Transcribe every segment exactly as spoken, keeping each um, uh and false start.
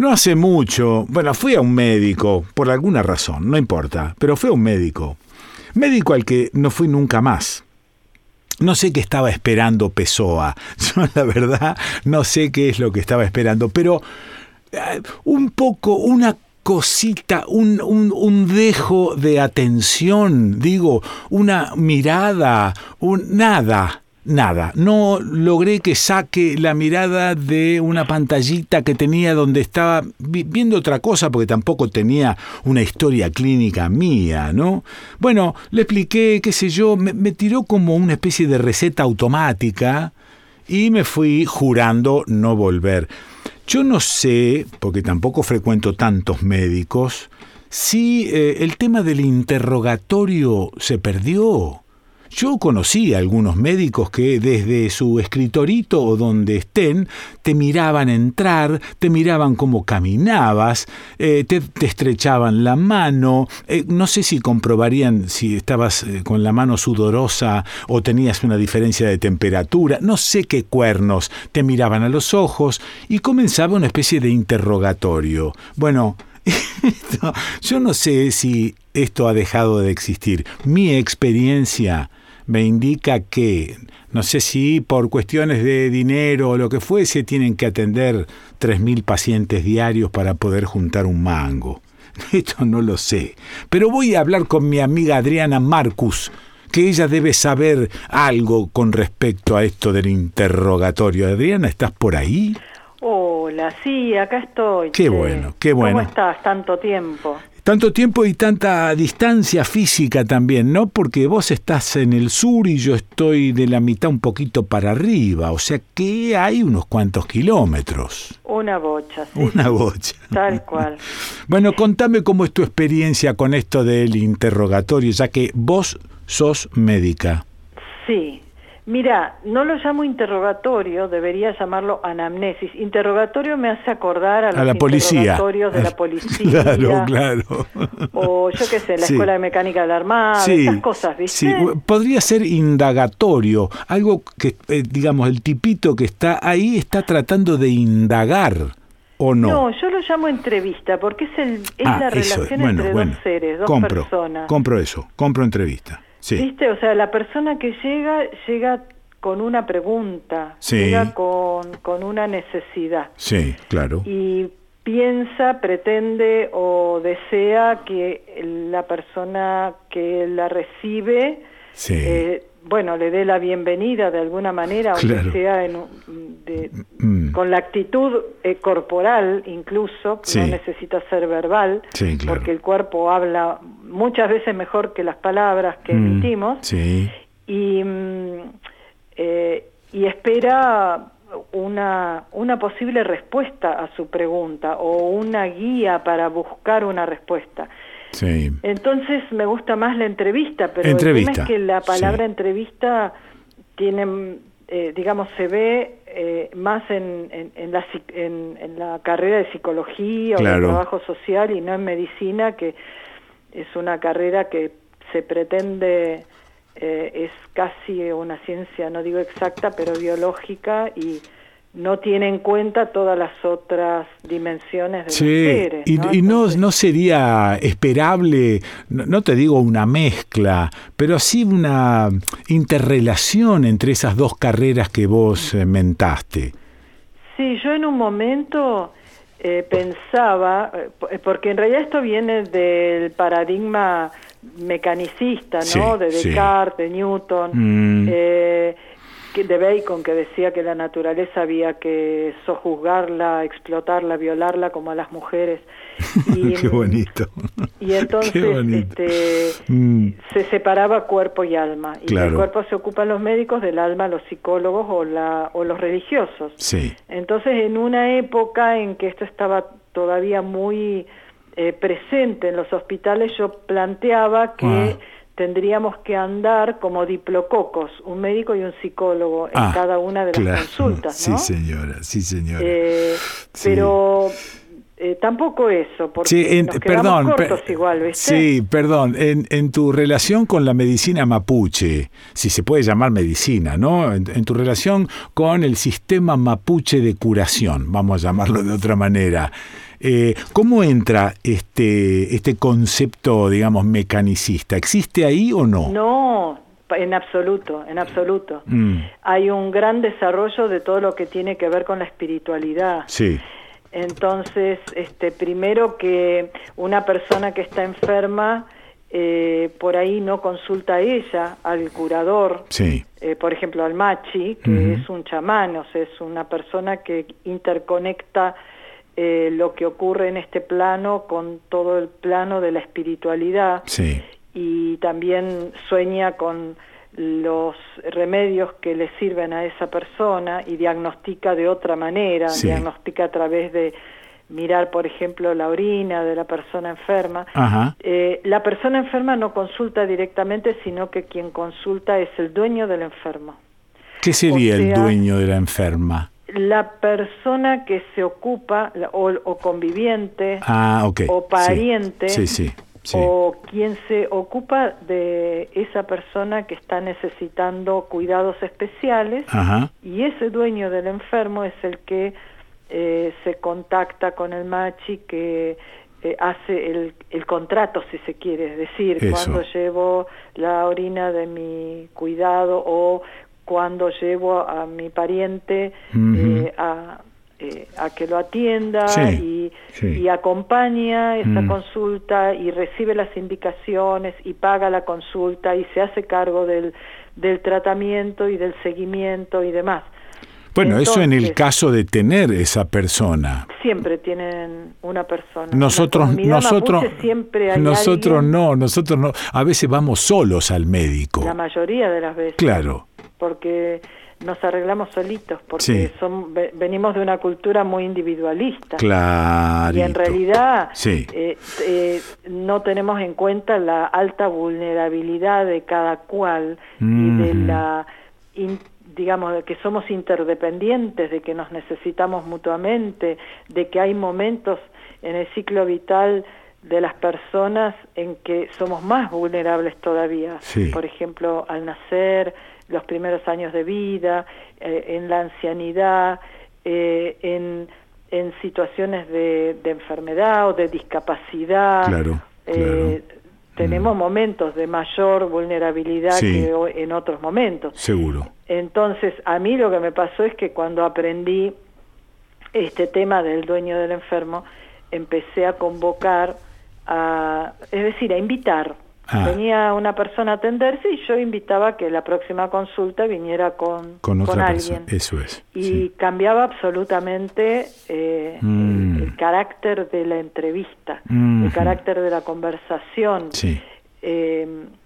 No hace mucho, bueno, fui a un médico, por alguna razón, no importa, pero fui a un médico. Médico al que no fui nunca más. No sé qué estaba esperando Pessoa. Yo, la verdad, no sé qué es lo que estaba esperando, pero eh, un poco, una cosita, un, un, un dejo de atención, digo, una mirada, un nada. Nada, no logré que saque la mirada de una pantallita que tenía donde estaba viendo otra cosa, porque tampoco tenía una historia clínica mía, ¿no? Bueno, le expliqué, qué sé yo, me, me tiró como una especie de receta automática y me fui jurando no volver. Yo no sé, porque tampoco frecuento tantos médicos, si eh, el tema del interrogatorio se perdió. Yo conocí a algunos médicos que desde su escritorito o donde estén te miraban entrar, te miraban cómo caminabas, eh, te, te estrechaban la mano, eh, no sé si comprobarían si estabas eh, con la mano sudorosa o tenías una diferencia de temperatura, no sé qué cuernos, te miraban a los ojos y comenzaba una especie de interrogatorio. Bueno, yo no sé si esto ha dejado de existir. Mi experiencia me indica que, no sé si por cuestiones de dinero o lo que fuese, tienen que atender tres mil pacientes diarios para poder juntar un mango. Esto no lo sé. Pero voy a hablar con mi amiga Adriana Marcus, que ella debe saber algo con respecto a esto del interrogatorio. Adriana, ¿estás por ahí? Hola, sí, acá estoy. Qué che. bueno, qué bueno. ¿Cómo estás? Tanto tiempo. Tanto tiempo y tanta distancia física también, ¿no? Porque vos estás en el sur y yo estoy de la mitad un poquito para arriba, o sea que hay unos cuantos kilómetros. Una bocha, sí. Una bocha. Tal cual. Bueno, contame cómo es tu experiencia con esto del interrogatorio, ya que vos sos médica. Sí. Mira, no lo llamo interrogatorio, debería llamarlo anamnesis. Interrogatorio me hace acordar a los a la policía. interrogatorios de la policía. Claro, claro. O yo qué sé, la sí. Escuela de Mecánica de la Armada, sí, esas cosas, ¿viste? Sí, podría ser indagatorio, algo que, eh, digamos, el tipito que está ahí está tratando de indagar. ¿O no? No, yo lo llamo entrevista, porque es, el, es ah, la eso relación es. Bueno, entre bueno. dos seres, dos compro, personas. Compro eso, compro entrevista. Sí. ¿Viste? O sea, la persona que llega, llega con una pregunta, sí. llega con, con una necesidad. Sí, claro. Y piensa, pretende o desea que la persona que la recibe, sí. eh, bueno, le dé la bienvenida de alguna manera, claro. aunque sea en, de, mm. con la actitud eh, corporal incluso, sí. no necesita ser verbal, sí, claro. porque el cuerpo habla muchas veces mejor que las palabras que mm. emitimos, sí. y, eh, y espera una, una posible respuesta a su pregunta o una guía para buscar una respuesta. Sí. Entonces me gusta más la entrevista, pero entrevista. el tema es que la palabra sí. entrevista tiene, eh, digamos, se ve eh, más en, en, en, la, en, en la carrera de psicología claro. o de trabajo social y no en medicina, que es una carrera que se pretende, eh, es casi una ciencia, no digo exacta, pero biológica, y no tiene en cuenta todas las otras dimensiones de sí, los seres. Y, ¿no? y no, Entonces, no sería esperable, no, no te digo una mezcla, pero sí una interrelación entre esas dos carreras que vos eh, mentaste. Sí, yo en un momento eh, pensaba, eh, porque en realidad esto viene del paradigma mecanicista, ¿no? Sí, de Descartes, sí. de Newton, mm. eh, de Bacon, que decía que la naturaleza había que sojuzgarla, explotarla, violarla como a las mujeres. Y, Qué bonito. Y entonces bonito. Este, mm. se separaba cuerpo y alma. Y claro. del cuerpo se ocupan los médicos, del alma los psicólogos o, la, o los religiosos. Sí. Entonces, en una época en que esto estaba todavía muy eh, presente en los hospitales, yo planteaba que ah. tendríamos que andar como diplococos, un médico y un psicólogo en ah, cada una de las claro. consultas, ¿no? Sí, señora, sí, señora. Eh, sí. Pero Eh, tampoco eso, porque sí, en, nos quedamos perdón, cortos per, igual, ¿viste? Sí, perdón, en, en tu relación con la medicina mapuche, si se puede llamar medicina, ¿no? En, en tu relación con el sistema mapuche de curación, vamos a llamarlo de otra manera, eh, ¿cómo entra este, este concepto, digamos, mecanicista? ¿Existe ahí o no? No, en absoluto, en absoluto. Mm. Hay un gran desarrollo de todo lo que tiene que ver con la espiritualidad. Sí. Entonces, este, primero que una persona que está enferma, eh, por ahí no consulta a ella, al curador, sí. eh, por ejemplo al machi, que uh-huh. es un chamán, o sea, es una persona que interconecta eh, lo que ocurre en este plano con todo el plano de la espiritualidad, sí. y también sueña con los remedios que le sirven a esa persona y diagnostica de otra manera, sí. diagnostica a través de mirar, por ejemplo, la orina de la persona enferma. Ajá. Eh, la persona enferma no consulta directamente, sino que quien consulta es el dueño del enfermo. ¿Qué sería o sea, el dueño de la enferma? La persona que se ocupa, o, o conviviente, ah, okay. o pariente, sí, sí. sí. Sí. o quien se ocupa de esa persona que está necesitando cuidados especiales. Ajá. Y ese dueño del enfermo es el que eh, se contacta con el machi, que eh, hace el, el contrato, si se quiere, es decir, Eso. cuando llevo la orina de mi cuidado o cuando llevo a mi pariente uh-huh. eh, a... Eh, a que lo atienda sí, y, sí. y acompaña esa mm. consulta y recibe las indicaciones y paga la consulta y se hace cargo del, del tratamiento y del seguimiento y demás. Bueno, Entonces, eso en el caso de tener esa persona. Siempre tienen una persona. Nosotros, nosotros, siempre hay nosotros alguien, no, nosotros no. A veces vamos solos al médico. La mayoría de las veces. Claro. Porque nos arreglamos solitos, porque sí. son, venimos de una cultura muy individualista. Claro. Y en realidad sí. eh, eh, no tenemos en cuenta la alta vulnerabilidad de cada cual mm. y de la, in, digamos, de que somos interdependientes, de que nos necesitamos mutuamente, de que hay momentos en el ciclo vital de las personas en que somos más vulnerables todavía. Sí. Por ejemplo, al nacer, los primeros años de vida, eh, en la ancianidad, eh, en, en situaciones de, de enfermedad o de discapacidad. Claro, eh, claro. Tenemos mm. momentos de mayor vulnerabilidad sí. que en otros momentos. Seguro. Entonces, a mí lo que me pasó es que cuando aprendí este tema del dueño del enfermo, empecé a convocar, a, es decir, a invitar. Ah. Venía una persona a atenderse y yo invitaba a que la próxima consulta viniera con, con, otra con alguien. Persona. Eso es. Y sí. cambiaba absolutamente eh, mm. el, el carácter de la entrevista, mm. el carácter de la conversación. Sí. Eh,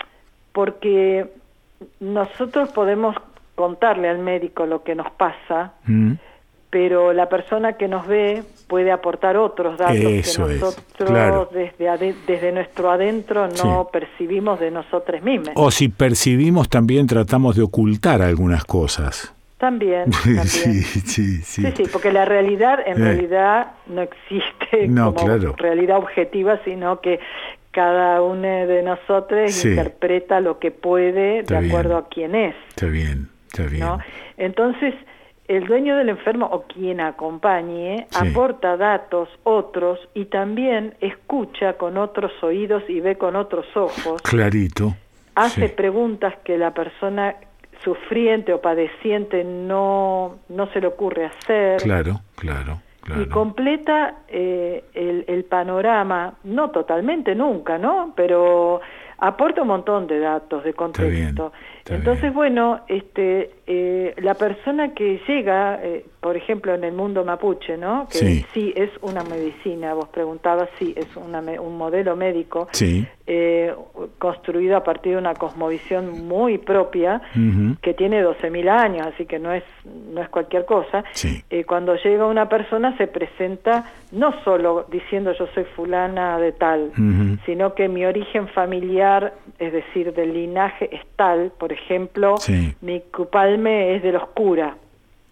porque nosotros podemos contarle al médico lo que nos pasa, mm. pero la persona que nos ve puede aportar otros datos Eso que nosotros es, claro. desde, ade- desde nuestro adentro no sí. percibimos de nosotros mismos. O si percibimos, también tratamos de ocultar algunas cosas. También, también. sí, sí, sí. Sí, sí, porque la realidad en eh. realidad no existe no, como claro. realidad objetiva, sino que cada uno de nosotros sí. interpreta lo que puede está de acuerdo bien. a quién es. Está bien, está bien. ¿No? Entonces, el dueño del enfermo o quien acompañe sí. aporta datos, otros, y también escucha con otros oídos y ve con otros ojos. Clarito. Hace sí. preguntas que la persona sufriente o padeciente no, no se le ocurre hacer. Claro, claro. Claro. Y completa eh, el, el panorama, no totalmente nunca, ¿no? Pero aporta un montón de datos, de contexto. Está bien, está Entonces, bien. bueno, este, eh, la persona que llega, eh, por ejemplo, en el mundo mapuche, ¿no? Que sí, sí es una medicina, vos preguntabas, sí, es una, un modelo médico sí. eh, construido a partir de una cosmovisión muy propia, uh-huh. que tiene doce mil años, así que no es, no es cualquier cosa. Sí. Eh, cuando llega una persona se presenta no solo diciendo yo soy fulana de tal, uh-huh. sino que mi origen familiar, es decir, del linaje es tal. Por ejemplo, sí. mi cupalme es de los cura.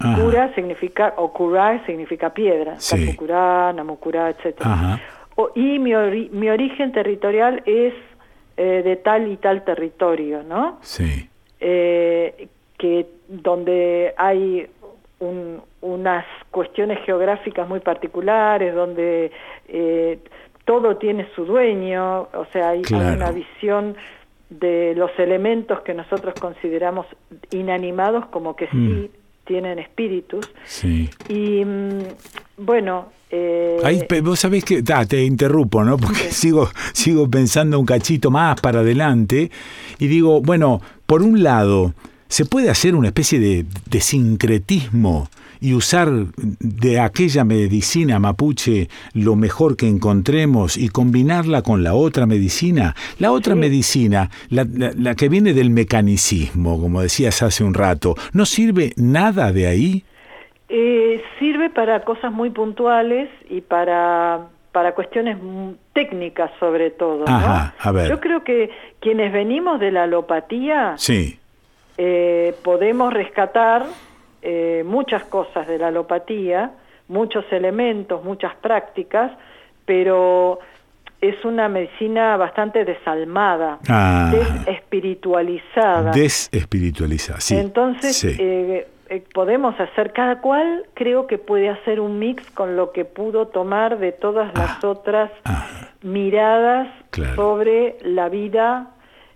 Ajá. Cura significa, o curar significa piedra, sí. Kapukura, Namukura, etcétera. Ajá. O, y mi, ori mi origen territorial es eh, de tal y tal territorio, ¿no? Sí. Eh, que donde hay un, unas cuestiones geográficas muy particulares, donde eh, todo tiene su dueño, o sea, hay, claro. hay una visión de los elementos que nosotros consideramos inanimados como que mm. sí tienen espíritus. Sí. Y mm, bueno... Eh, Ahí, vos sabés que, ah, te interrumpo, ¿no? Porque sí. sigo, sigo pensando un cachito más para adelante y digo, bueno, por un lado, se puede hacer una especie de, de sincretismo y usar de aquella medicina mapuche lo mejor que encontremos y combinarla con la otra medicina. La otra sí. medicina, la, la, la que viene del mecanicismo, como decías hace un rato, ¿no sirve nada de ahí? Eh, sirve para cosas muy puntuales y para, para cuestiones técnicas sobre todo, ¿no? Ajá, a ver. Yo creo que quienes venimos de la alopatía sí. eh, podemos rescatar eh, muchas cosas de la alopatía, muchos elementos, muchas prácticas, pero es una medicina bastante desalmada, ah, desespiritualizada. Desespiritualizada, sí. Entonces, sí. Eh, Eh, podemos hacer, cada cual creo que puede hacer un mix con lo que pudo tomar de todas las ah, otras ah, miradas claro. sobre la vida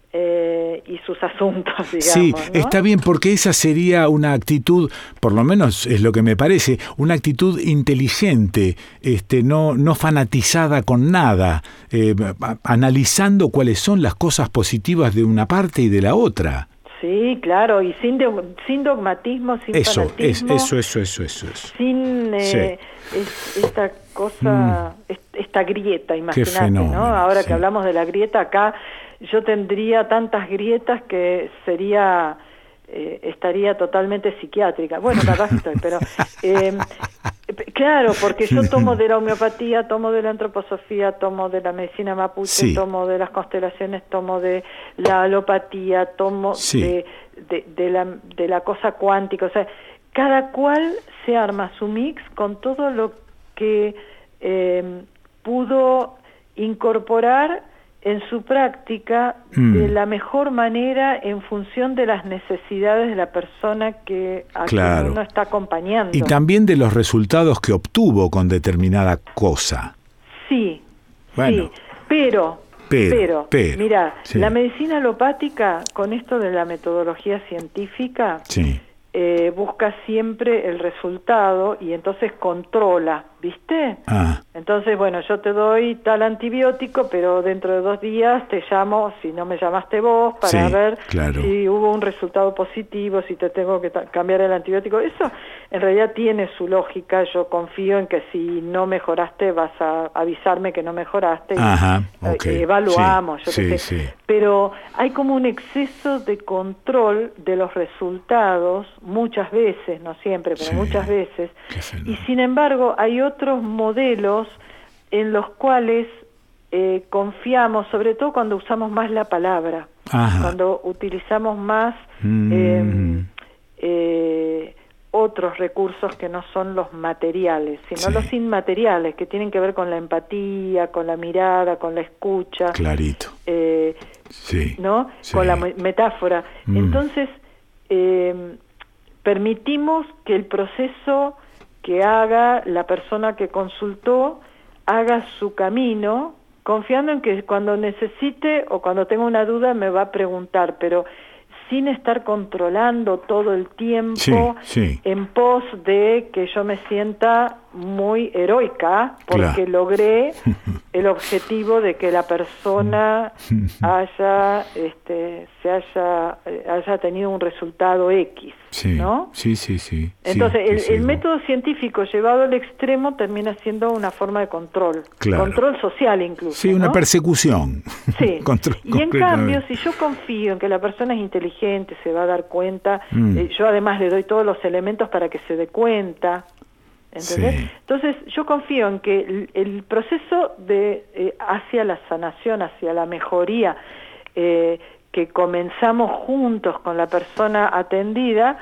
eh, y sus asuntos, digamos. Sí, ¿no? Está bien, porque esa sería una actitud, por lo menos es lo que me parece, una actitud inteligente, este, no, no fanatizada con nada, eh, analizando cuáles son las cosas positivas de una parte y de la otra. Sí, claro, y sin, de, sin dogmatismo, sin eso, fanatismo. Es, eso, eso, eso, eso, eso. Sin eh, sí. es, esta cosa, mm. esta grieta, imagínate, ¿no? Ahora sí. que hablamos de la grieta, acá yo tendría tantas grietas que sería, eh, estaría totalmente psiquiátrica. Bueno, capaz estoy, pero... Eh, claro, porque yo tomo de la homeopatía, tomo de la antroposofía, tomo de la medicina mapuche, sí. tomo de las constelaciones, tomo de la alopatía, tomo sí. de, de, de, la, de la cosa cuántica. O sea, cada cual se arma su mix con todo lo que eh, pudo incorporar en su práctica mm. de la mejor manera en función de las necesidades de la persona que a claro. quien uno está acompañando. Y también de los resultados que obtuvo con determinada cosa. Sí, bueno. sí, pero, pero, pero, pero mira, sí. la medicina alopática, con esto de la metodología científica, sí. eh, busca siempre el resultado y entonces controla, ¿viste? Ah. Entonces, bueno, yo te doy tal antibiótico, pero dentro de dos días te llamo, si no me llamaste vos, para sí, ver claro. si hubo un resultado positivo, si te tengo que cambiar el antibiótico. Eso en realidad tiene su lógica. Yo confío en que si no mejoraste vas a avisarme que no mejoraste. Ajá, okay. eh, evaluamos, sí, yo sí, qué sé. sí. Pero hay como un exceso de control de los resultados, muchas veces, no siempre, pero sí, muchas veces. Y sin embargo, hay otros modelos en los cuales eh, confiamos, sobre todo cuando usamos más la palabra, Ajá. cuando utilizamos más mm. eh, eh, otros recursos que no son los materiales, sino sí. los inmateriales, que tienen que ver con la empatía, con la mirada, con la escucha. Clarito. Eh, sí. ¿no? Sí. Con la metáfora. Mm. Entonces, eh, permitimos que el proceso que haga la persona que consultó, haga su camino, confiando en que cuando necesite o cuando tenga una duda me va a preguntar, pero sin estar controlando todo el tiempo sí, sí. en pos de que yo me sienta muy heroica porque claro. logré el objetivo de que la persona haya este se haya haya tenido un resultado X, sí, ¿no? Sí, sí, sí. Entonces, sí, el, el método científico llevado al extremo termina siendo una forma de control, claro. control social incluso. Sí, una ¿no? persecución. Sí. Control, y en cambio, si yo confío en que la persona es inteligente, se va a dar cuenta, mm. eh, yo además le doy todos los elementos para que se dé cuenta, ¿entendés? Sí. Entonces, yo confío en que el, el proceso de eh, hacia la sanación, hacia la mejoría, eh, que comenzamos juntos con la persona atendida,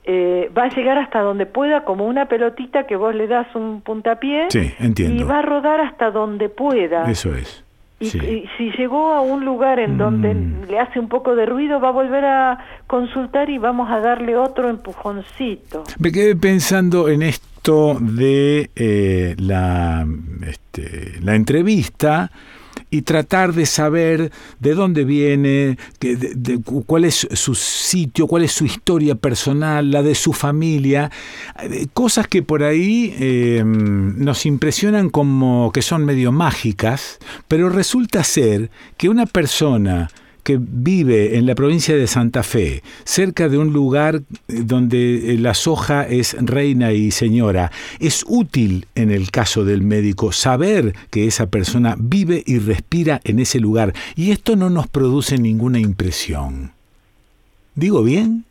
eh, va a llegar hasta donde pueda, como una pelotita que vos le das un puntapié, sí, entiendo. y va a rodar hasta donde pueda. Eso es. Y, sí. y si llegó a un lugar en donde mm. le hace un poco de ruido, va a volver a consultar y vamos a darle otro empujoncito. Me quedé pensando en esto de eh, la, este, la entrevista y tratar de saber de dónde viene, de, de, cuál es su sitio, cuál es su historia personal, la de su familia, cosas que por ahí eh, nos impresionan como que son medio mágicas, pero resulta ser que una persona que vive en la provincia de Santa Fe, cerca de un lugar donde la soja es reina y señora, es útil en el caso del médico saber que esa persona vive y respira en ese lugar, y esto no nos produce ninguna impresión. ¿Digo bien?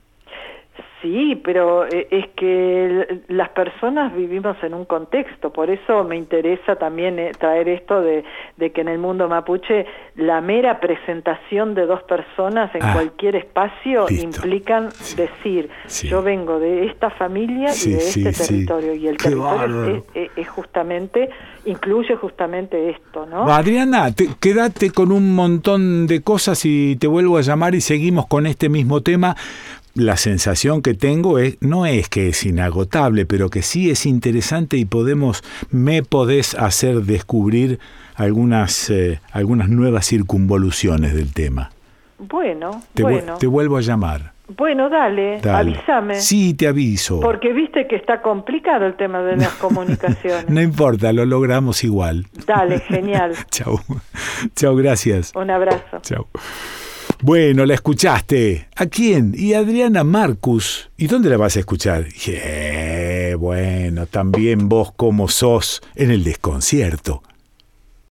Sí, pero es que las personas vivimos en un contexto, por eso me interesa también traer esto de, de que en el mundo mapuche la mera presentación de dos personas en ah, cualquier espacio listo. implican sí. decir, sí. yo vengo de esta familia sí, y de sí, este sí. territorio, y el Qué territorio es, es, es justamente, incluye justamente esto, ¿no? Adriana, te, quédate con un montón de cosas y te vuelvo a llamar y seguimos con este mismo tema. La sensación que tengo es, no es que es inagotable, pero que sí es interesante y podemos, me podés hacer descubrir algunas, eh, algunas nuevas circunvoluciones del tema. Bueno, te bueno. Vu- te vuelvo a llamar. Bueno, dale, dale, avísame. Sí, te aviso. Porque viste que está complicado el tema de las comunicaciones. No importa, lo logramos igual. Dale, genial. Chau. Chau, gracias. Un abrazo. Chau. Bueno, la escuchaste. ¿A quién? Y Adriana Marcus. ¿Y dónde la vas a escuchar? Yeah, bueno, también vos como sos en el desconcierto.